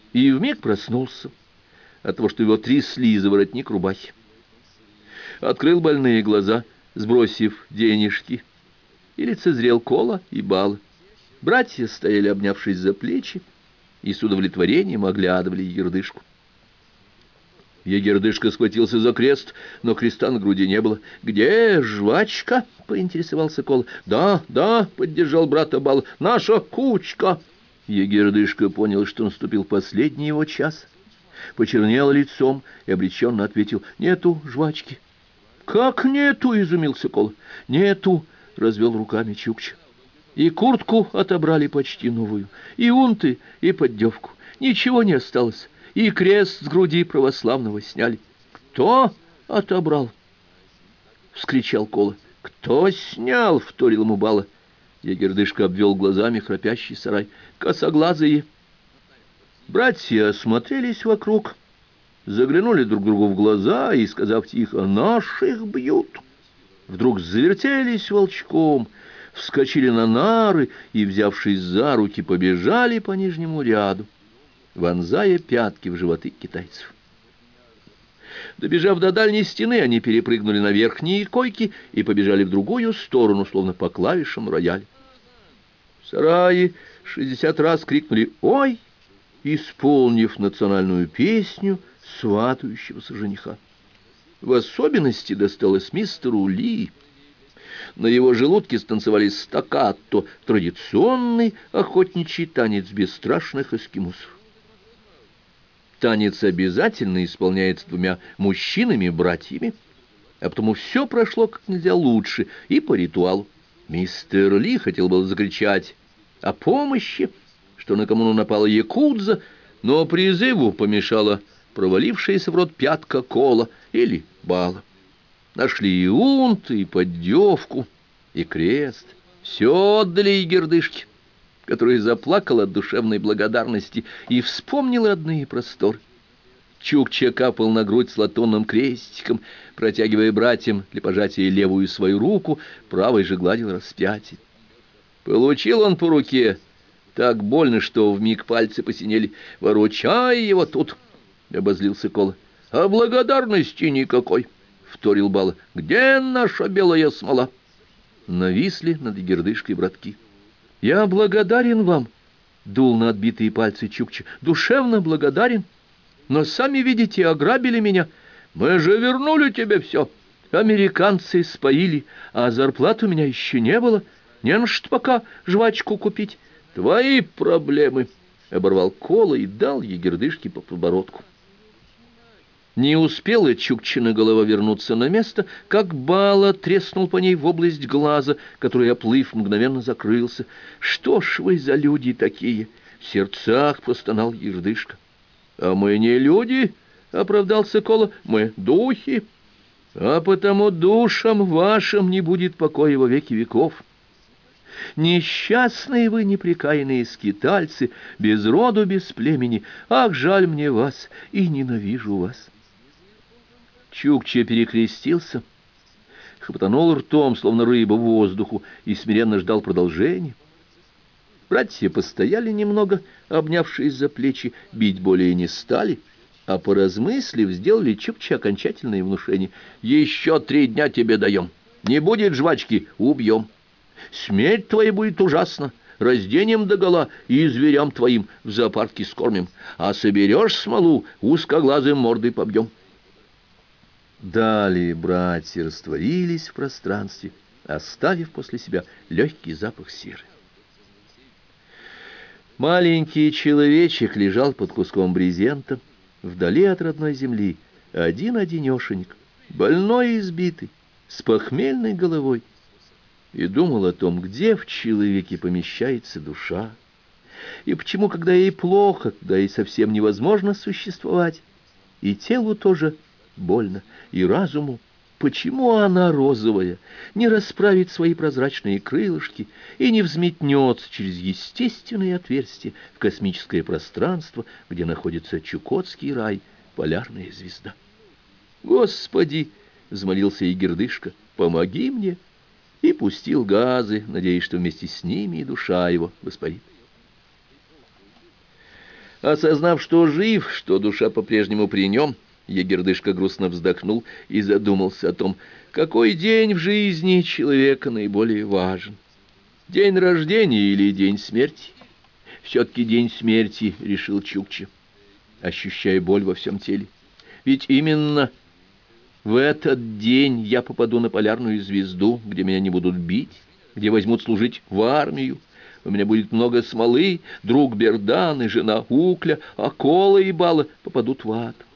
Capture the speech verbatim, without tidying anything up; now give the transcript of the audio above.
и вмиг проснулся от того, что его трясли за воротник рубахи. Открыл больные глаза, сбросив денежки, и лицезрел Кола и Бала. Братья стояли, обнявшись за плечи, и с удовлетворением оглядывали Егердышку. Егердышка схватился за крест, но креста на груди не было. «Где жвачка?» — поинтересовался Кола. «Да, да», — поддержал брата Бал, — «наша кучка». Егердышка понял, что наступил последний его час, почернел лицом и обреченно ответил: «Нету жвачки». «Как нету?» — изумился Кола. «Нету», — развел руками Чукча. «И куртку отобрали почти новую, и унты, и поддевку. Ничего не осталось, и крест с груди православного сняли». «Кто отобрал?» — вскричал Кола. «Кто снял?» — вторил ему Бала. Егердышка обвел глазами храпящий сарай. «Косоглазые». Братья осмотрелись вокруг, заглянули друг другу в глаза и, сказав тихо: «Наших бьют», вдруг завертелись волчком, вскочили на нары и, взявшись за руки, побежали по нижнему ряду, вонзая пятки в животы китайцев. Добежав до дальней стены, они перепрыгнули на верхние койки и побежали в другую сторону, словно по клавишам рояля. В сарае шестьдесят раз крикнули «Ой!», исполнив национальную песню сватающегося жениха. В особенности досталось мистеру Ли. На его желудке станцевали стаккато, традиционный охотничий танец бесстрашных эскимосов. Танец обязательно исполняется двумя мужчинами-братьями, а потому все прошло как нельзя лучше и по ритуалу. Мистер Ли хотел было закричать о помощи, что на коммуну напала якудза, но призыву помешала провалившаяся в рот пятка Кола или Бала. Нашли и унт, и поддевку, и крест. Все отдали Егердышке, которая заплакала от душевной благодарности и вспомнила родные просторы. Чукча капал на грудь с латунным крестиком, протягивая братьям для пожатия левую свою руку, правой же гладил распятие. Получил он по руке так больно, что вмиг пальцы посинели. «Выручай его тут!» — обозлился Кола. «А благодарности никакой!» — вторил Бала. «Где наша белая смола?» Нависли над Егердышкой братки. «Я благодарен вам!» — дул на отбитые пальцы Чукча. «Душевно благодарен! Но сами видите, ограбили меня. Мы же вернули тебе все. Американцы споили, а зарплат у меня еще не было. Не на что пока жвачку купить». «Твои проблемы!» — оборвал Кола и дал Егердышке по подбородку. Не успела Чукчина голова вернуться на место, как Бала треснул по ней в область глаза, который, оплыв, мгновенно закрылся. «Что ж вы за люди такие?» — в сердцах простонал Егердышка. «А мы не люди!» — оправдался Кола. «Мы духи, а потому душам вашим не будет покоя во веки веков. Несчастные вы, непрекаянные скитальцы, без роду, без племени. Ах, жаль мне вас и ненавижу вас!» Чукча перекрестился, хватанул ртом, словно рыба в воздуху, и смиренно ждал продолжения. Братья постояли немного, обнявшись за плечи, бить более не стали, а, поразмыслив, сделали Чукче окончательное внушение. «Еще три дня тебе даем. Не будет жвачки — убьем. Смерть твоя будет ужасна. Разденем догола и зверям твоим в зоопарке скормим. А соберешь смолу, узкоглазым мордой побьем». Далее братья растворились в пространстве, оставив после себя легкий запах серы. Маленький человечек лежал под куском брезента, вдали от родной земли, один-одинешенек, больной и избитый, с похмельной головой, и думал о том, где в человеке помещается душа, и почему, когда ей плохо, когда ей совсем невозможно существовать, и телу тоже больно, и разуму, почему она, розовая, не расправит свои прозрачные крылышки и не взметнется через естественные отверстия в космическое пространство, где находится Чукотский рай, полярная звезда? «Господи!» — взмолился Егердышка. «Помоги мне!» И пустил газы, надеясь, что вместе с ними и душа его воспарит. Осознав, что жив, что душа по-прежнему при нем, егердышка грустно вздохнул и задумался о том, какой день в жизни человека наиболее важен. День рождения или день смерти? Все-таки день смерти, решил Чукча, ощущая боль во всем теле. Ведь именно в этот день я попаду на полярную звезду, где меня не будут бить, где возьмут служить в армию. У меня будет много смолы, друг Бердан и жена Укля, а Кола и Бала попадут в ад.